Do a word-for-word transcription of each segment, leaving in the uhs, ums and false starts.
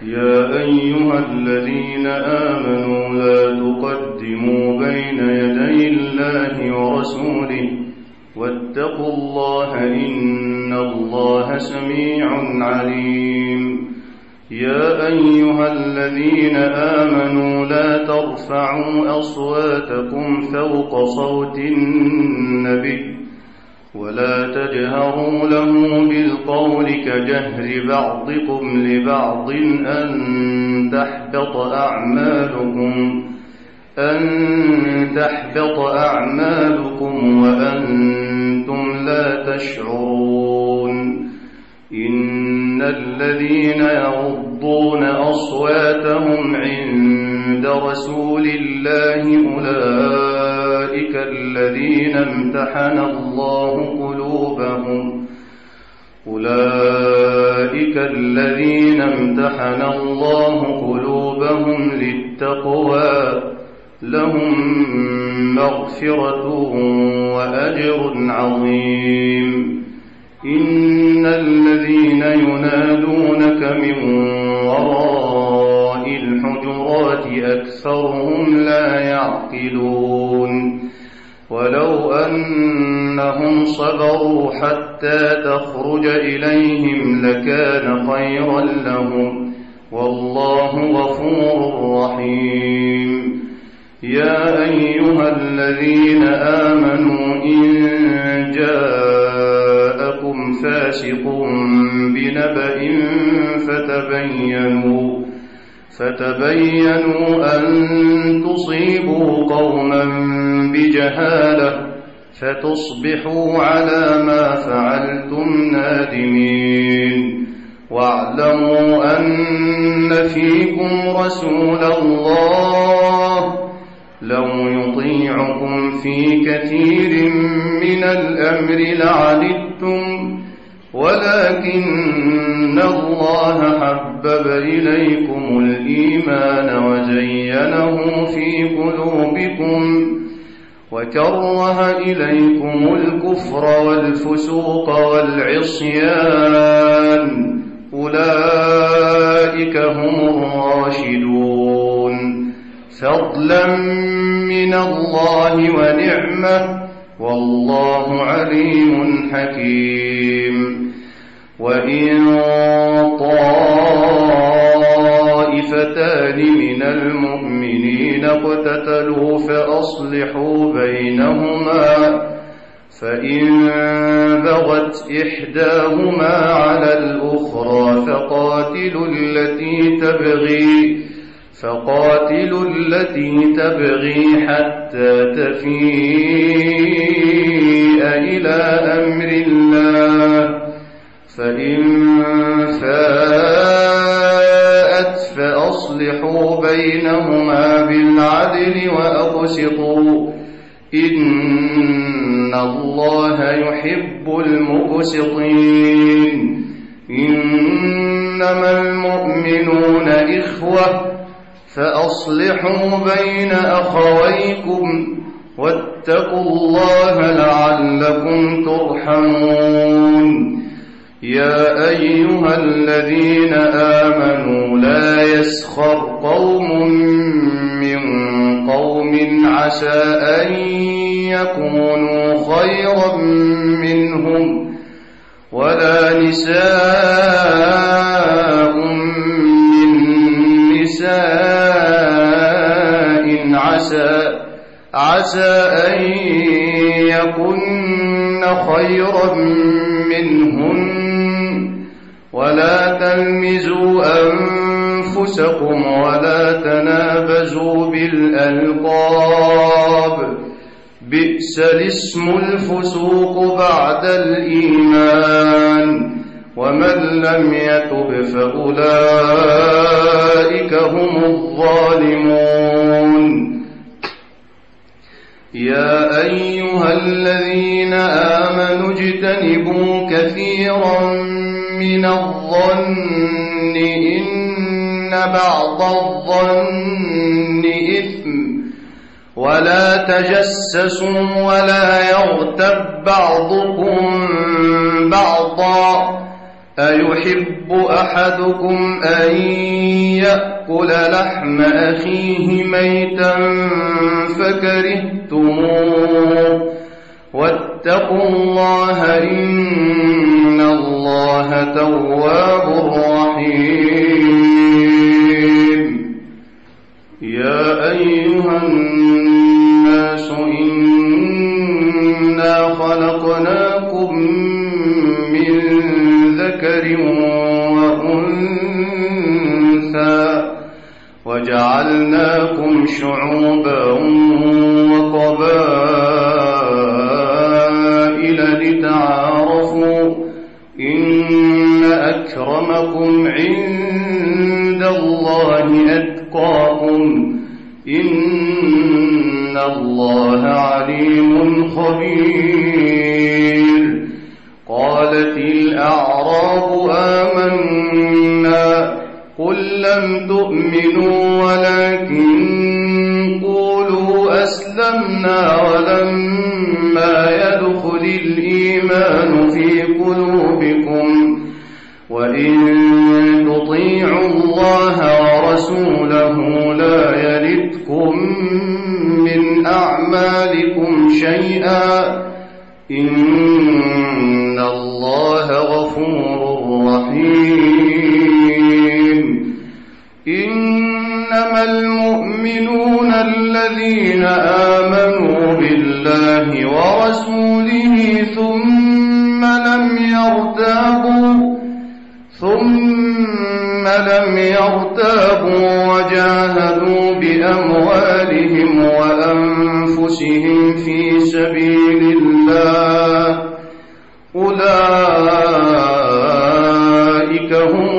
يا أيها الذين آمنوا لا تقدموا بين يدي الله ورسوله واتقوا الله إن الله سميع عليم. يا أيها الذين آمنوا لا ترفعوا أصواتكم فوق صوت النبي ولا تجهروا له بالقول كجهر بعضكم لبعض أن تحبط أعمالكم أن تحبط أعمالكم وأنتم لا تشعرون. إن الذين يغضون أصواتهم عند رسول الله أولئك الذين امتحن الله قلوبهم أولئك الذين امتحن الله قلوبهم للتقوى لهم مغفرة وأجر عظيم. إن الذين ينادونك من وراء الحجرات أكثرهم لا يعقلون. ولو أنهم صبروا حتى تخرج إليهم لكان خيرا لهم والله غفور رحيم. يا أيها الذين آمنوا إن جاءكم فاسق بنبأ فتبينوا فتبينوا أن تصيبوا قوما بجهالة فتصبحوا على ما فعلتم نادمين. واعلموا أن فيكم رسول الله لو يطيعكم في كثير من الأمر لعنتم ولكن الله حبب إليكم الإيمان وزينه في قلوبكم وكره إليكم الكفر والفسوق والعصيان أولئك هم الراشدون فضلا من الله ونعمة والله عليم حكيم. وإن طائفتان من المؤمنين اقتتلوا فأصلحوا بينهما فإن بغت إحداهما على الأخرى فقاتلوا التي تبغي فقاتلوا التي تبغي حتى تفيء إلى أمر الله فإن فاءت فأصلحوا بينهما بالعدل وأقسطوا إن الله يحب المقسطين. إنما المؤمنون إخوة فأصلحوا بين أخويكم واتقوا الله لعلكم ترحمون. يا أيها الذين آمنوا لا يسخر قوم من قوم عسى أن يكونوا خيرا منهم ولا نساء من نساء عسى عسى أن يكن خيرا منهن ولا تلمزوا أنفسكم ولا تنابزوا بالألقاب بئس الاسم الفسوق بعد الإيمان ومن لم يتب فأولئك هم الظالمون. يا أيها الذين آمنوا اجتنبوا كثيرا من الظن إن بعض الظن إثم ولا تجسسوا ولا يغتب بعضكم بعضا أيحب أحدكم أن يأكل لحم أخيه ميتا فكرهتموه واتقوا الله إن الله تواب رحيم. يا أيها الناس إنا خلقناكم من ذكر وأنثى وجعلناكم شعوبا وقبائل لتعارفوا إن أكرمكم عند الله أتقاكم إن الله عليم خبير. قالت الأعراب آمنا قل لم تؤمنوا ولكن قولوا أسلمنا ولما يدخل الإيمان في قلوبكم وإن تطيعوا الله ورسوله لا يلدكم من أعمالكم شيئا إن الله غفور رحيم. إنما المؤمنون الذين آمنوا بالله ورسوله ثم لم يرتابوا ثم لم يرتابوا وجاهدوا بأموالهم وأنفسهم في سبيل الله أولئك هم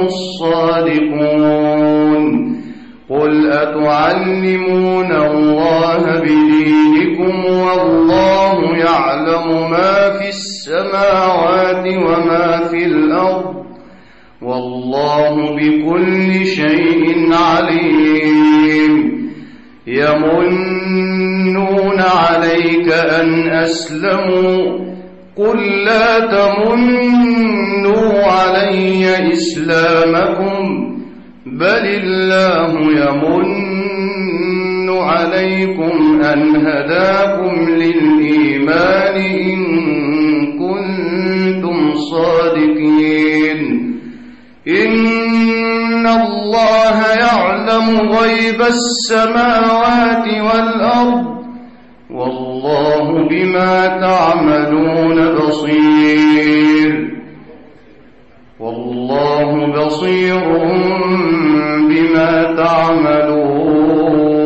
الصادقون. قل أتعلمون الله بدينكم والله يعلم ما في السماوات وما في الأرض والله بكل شيء عليم. يمنون عليك أن أسلموا قل لا تمنوا علي إسلامكم بل الله يمن عليكم أن هداكم للإيمان إن كنتم صادقين. إن الله يعلم غيب السماوات والأرض والله بما تعملون بصير والله بصير بما تعملون.